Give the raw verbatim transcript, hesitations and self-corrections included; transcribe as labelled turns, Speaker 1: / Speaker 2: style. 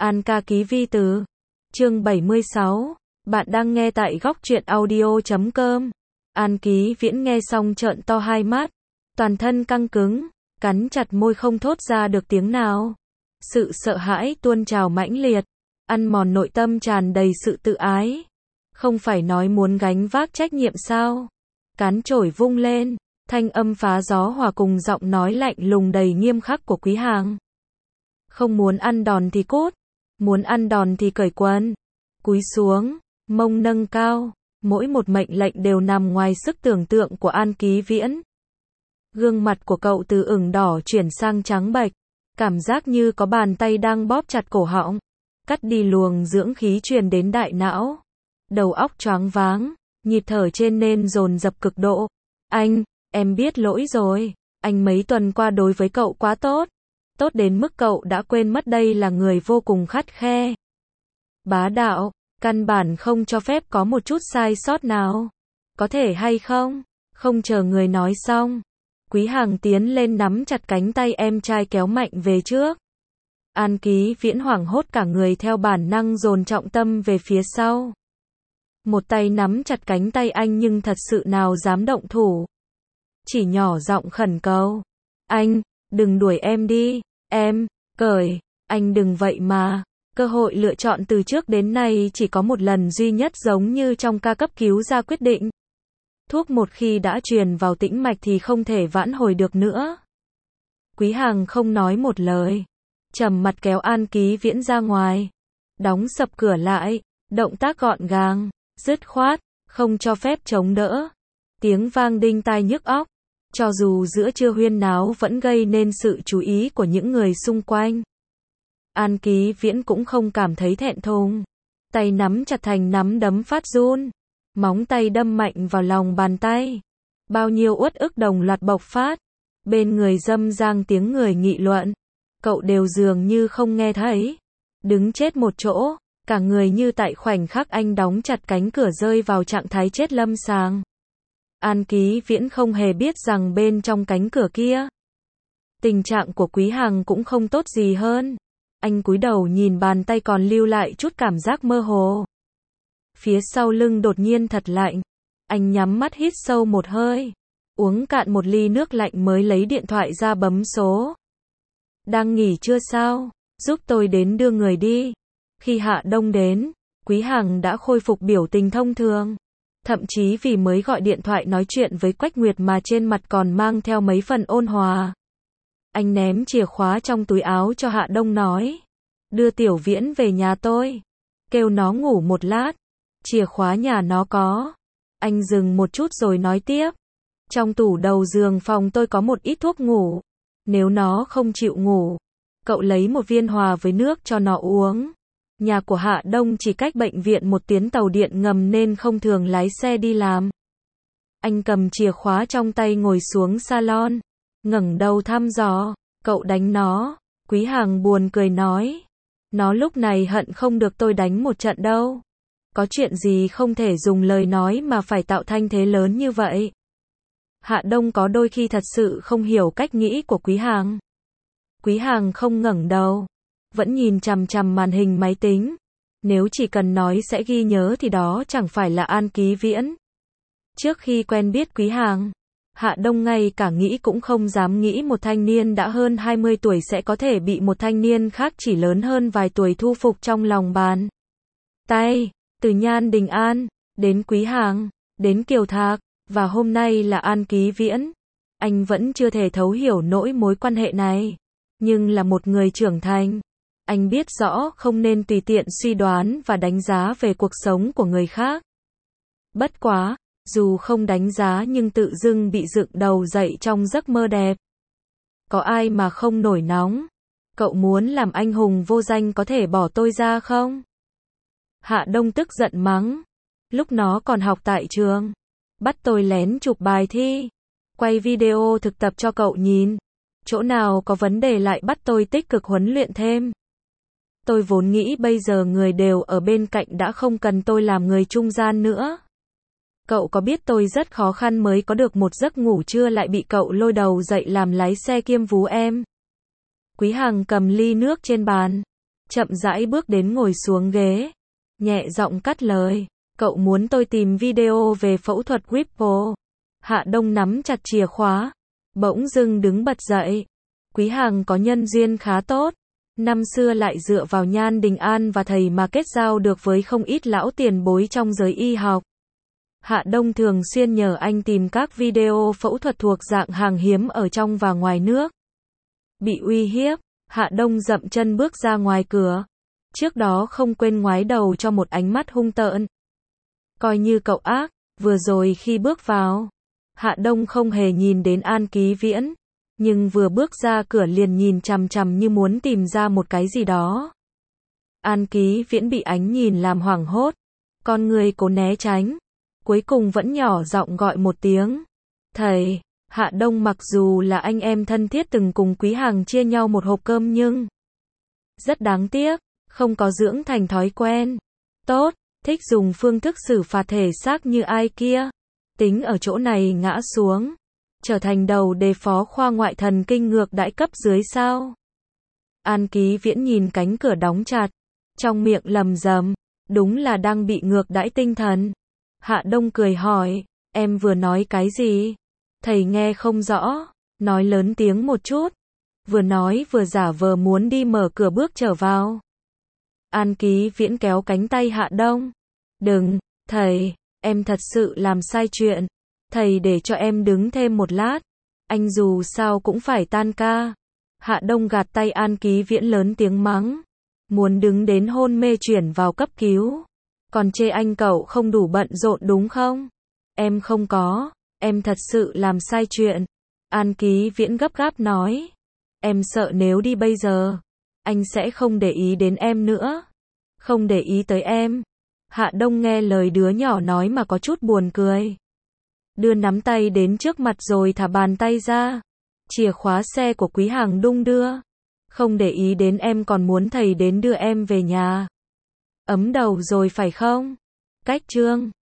Speaker 1: An ca ký vi từ. Chương bảy mươi sáu. Bạn đang nghe tại góc truyện audio chấm com. An Ký Viễn nghe xong trợn to hai mắt, toàn thân căng cứng, cắn chặt môi không thốt ra được tiếng nào. Sự sợ hãi tuôn trào mãnh liệt, ăn mòn nội tâm tràn đầy sự tự ái. Không phải nói muốn gánh vác trách nhiệm sao? Cán chổi vung lên, thanh âm phá gió hòa cùng giọng nói lạnh lùng đầy nghiêm khắc của Quý Hàng. Không muốn ăn đòn thì cút, muốn ăn đòn thì cởi quần. Cúi xuống, mông nâng cao, mỗi một mệnh lệnh đều nằm ngoài sức tưởng tượng của An Ký Viễn. Gương mặt của cậu từ ửng đỏ chuyển sang trắng bệch, cảm giác như có bàn tay đang bóp chặt cổ họng, cắt đi luồng dưỡng khí truyền đến đại não. Đầu óc choáng váng, nhịp thở trên nên dồn dập cực độ. Anh, em biết lỗi rồi, anh mấy tuần qua đối với cậu quá tốt. Tốt đến mức cậu đã quên mất đây là người vô cùng khắt khe. Bá đạo, căn bản không cho phép có một chút sai sót nào. Có thể hay không? Không chờ người nói xong, Quý Hàng tiến lên nắm chặt cánh tay em trai kéo mạnh về trước. An Ký Viễn hoảng hốt cả người theo bản năng dồn trọng tâm về phía sau. Một tay nắm chặt cánh tay anh nhưng thật sự nào dám động thủ. Chỉ nhỏ giọng khẩn cầu. Anh, đừng đuổi em đi, em, cởi, anh đừng vậy mà. Cơ hội lựa chọn từ trước đến nay chỉ có một lần duy nhất, giống như trong ca cấp cứu ra quyết định. Thuốc một khi đã truyền vào tĩnh mạch thì không thể vãn hồi được nữa. Quý Hàng không nói một lời, trầm mặt kéo An Ký Viễn ra ngoài, đóng sập cửa lại, động tác gọn gàng, dứt khoát, không cho phép chống đỡ. Tiếng vang đinh tai nhức óc, cho dù giữa trưa huyên náo vẫn gây nên sự chú ý của những người xung quanh. An Ký Viễn cũng không cảm thấy thẹn thùng, tay nắm chặt thành nắm đấm phát run, móng tay đâm mạnh vào lòng bàn tay. Bao nhiêu uất ức đồng loạt bộc phát, bên người râm ran tiếng người nghị luận, cậu đều dường như không nghe thấy, đứng chết một chỗ, cả người như tại khoảnh khắc anh đóng chặt cánh cửa rơi vào trạng thái chết lâm sàng. An Ký Viễn không hề biết rằng bên trong cánh cửa kia, tình trạng của Quý Hàng cũng không tốt gì hơn. Anh cúi đầu nhìn bàn tay còn lưu lại chút cảm giác mơ hồ. Phía sau lưng đột nhiên thật lạnh. Anh nhắm mắt hít sâu một hơi, uống cạn một ly nước lạnh mới lấy điện thoại ra bấm số. Đang nghỉ trưa sao? Giúp tôi đến đưa người đi. Khi Hạ Đông đến, Quý Hàng đã khôi phục biểu tình thông thường. Thậm chí vì mới gọi điện thoại nói chuyện với Quách Nguyệt mà trên mặt còn mang theo mấy phần ôn hòa. Anh ném chìa khóa trong túi áo cho Hạ Đông nói. Đưa Tiểu Viễn về nhà tôi. Kêu nó ngủ một lát. Chìa khóa nhà nó có. Anh dừng một chút rồi nói tiếp. Trong tủ đầu giường phòng tôi có một ít thuốc ngủ. Nếu nó không chịu ngủ, cậu lấy một viên hòa với nước cho nó uống. Nhà của Hạ Đông chỉ cách bệnh viện một tuyến tàu điện ngầm nên không thường lái xe đi làm. Anh cầm chìa khóa trong tay ngồi xuống salon, ngẩng đầu thăm dò. Cậu đánh nó. Quý Hàng buồn cười nói. Nó lúc này hận không được tôi đánh một trận đâu. Có chuyện gì không thể dùng lời nói mà phải tạo thanh thế lớn như vậy? Hạ Đông có đôi khi thật sự không hiểu cách nghĩ của Quý Hàng. Quý Hàng không ngẩng đầu, vẫn nhìn chằm chằm màn hình máy tính. Nếu chỉ cần nói sẽ ghi nhớ thì đó chẳng phải là An Ký Viễn. Trước khi quen biết Quý Hàng, Hạ Đông ngay cả nghĩ cũng không dám nghĩ một thanh niên đã hơn hai mươi tuổi sẽ có thể bị một thanh niên khác chỉ lớn hơn vài tuổi thu phục trong lòng bàn tay. Từ Nhan Đình An, đến Quý Hàng, đến Kiều Thạc, và hôm nay là An Ký Viễn. Anh vẫn chưa thể thấu hiểu nỗi mối quan hệ này. Nhưng là một người trưởng thành, anh biết rõ không nên tùy tiện suy đoán và đánh giá về cuộc sống của người khác. Bất quá, dù không đánh giá nhưng tự dưng bị dựng đầu dậy trong giấc mơ đẹp. Có ai mà không nổi nóng? Cậu muốn làm anh hùng vô danh có thể bỏ tôi ra không? Hạ Đông tức giận mắng. Lúc nó còn học tại trường, bắt tôi lén chụp bài thi, quay video thực tập cho cậu nhìn. Chỗ nào có vấn đề lại bắt tôi tích cực huấn luyện thêm. Tôi vốn nghĩ bây giờ người đều ở bên cạnh đã không cần tôi làm người trung gian nữa. Cậu có biết tôi rất khó khăn mới có được một giấc ngủ trưa lại bị cậu lôi đầu dậy làm lái xe kiêm vú em. Quý Hàng cầm ly nước trên bàn, chậm rãi bước đến ngồi xuống ghế, nhẹ giọng cắt lời, cậu muốn tôi tìm video về phẫu thuật Whipple. Hạ Đông nắm chặt chìa khóa, bỗng dưng đứng bật dậy. Quý Hằng có nhân duyên khá tốt, năm xưa lại dựa vào Nhan Đình An và thầy mà kết giao được với không ít lão tiền bối trong giới y học. Hạ Đông thường xuyên nhờ anh tìm các video phẫu thuật thuộc dạng hàng hiếm ở trong và ngoài nước. Bị uy hiếp, Hạ Đông dậm chân bước ra ngoài cửa. Trước đó không quên ngoái đầu cho một ánh mắt hung tợn. Coi như cậu ác, vừa rồi khi bước vào, Hạ Đông không hề nhìn đến An Ký Viễn, nhưng vừa bước ra cửa liền nhìn chằm chằm như muốn tìm ra một cái gì đó. An Ký Viễn bị ánh nhìn làm hoảng hốt, con người cố né tránh, cuối cùng vẫn nhỏ giọng gọi một tiếng. Thầy, Hạ Đông mặc dù là anh em thân thiết từng cùng Quý Hằng chia nhau một hộp cơm nhưng rất đáng tiếc, không có dưỡng thành thói quen tốt, thích dùng phương thức xử phạt thể xác như ai kia. Tính ở chỗ này ngã xuống, trở thành đầu đề phó khoa ngoại thần kinh ngược đãi cấp dưới sao. An Ký Viễn nhìn cánh cửa đóng chặt, trong miệng lầm rầm, đúng là đang bị ngược đãi tinh thần. Hạ Đông cười hỏi, em vừa nói cái gì? Thầy nghe không rõ, nói lớn tiếng một chút. Vừa nói vừa giả vờ muốn đi mở cửa bước trở vào. An Ký Viễn kéo cánh tay Hạ Đông. Đừng, thầy, em thật sự làm sai chuyện. Thầy để cho em đứng thêm một lát. Anh dù sao cũng phải tan ca. Hạ Đông gạt tay An Ký Viễn lớn tiếng mắng. Muốn đứng đến hôn mê chuyển vào cấp cứu. Còn chê anh cậu không đủ bận rộn đúng không? Em không có, em thật sự làm sai chuyện. An Ký Viễn gấp gáp nói. Em sợ nếu đi bây giờ, anh sẽ không để ý đến em nữa. Không để ý tới em. Hạ Đông nghe lời đứa nhỏ nói mà có chút buồn cười. Đưa nắm tay đến trước mặt rồi thả bàn tay ra. Chìa khóa xe của Quý Hằng đung đưa. Không để ý đến em còn muốn thầy đến đưa em về nhà. Ấm đầu rồi phải không? Cách chương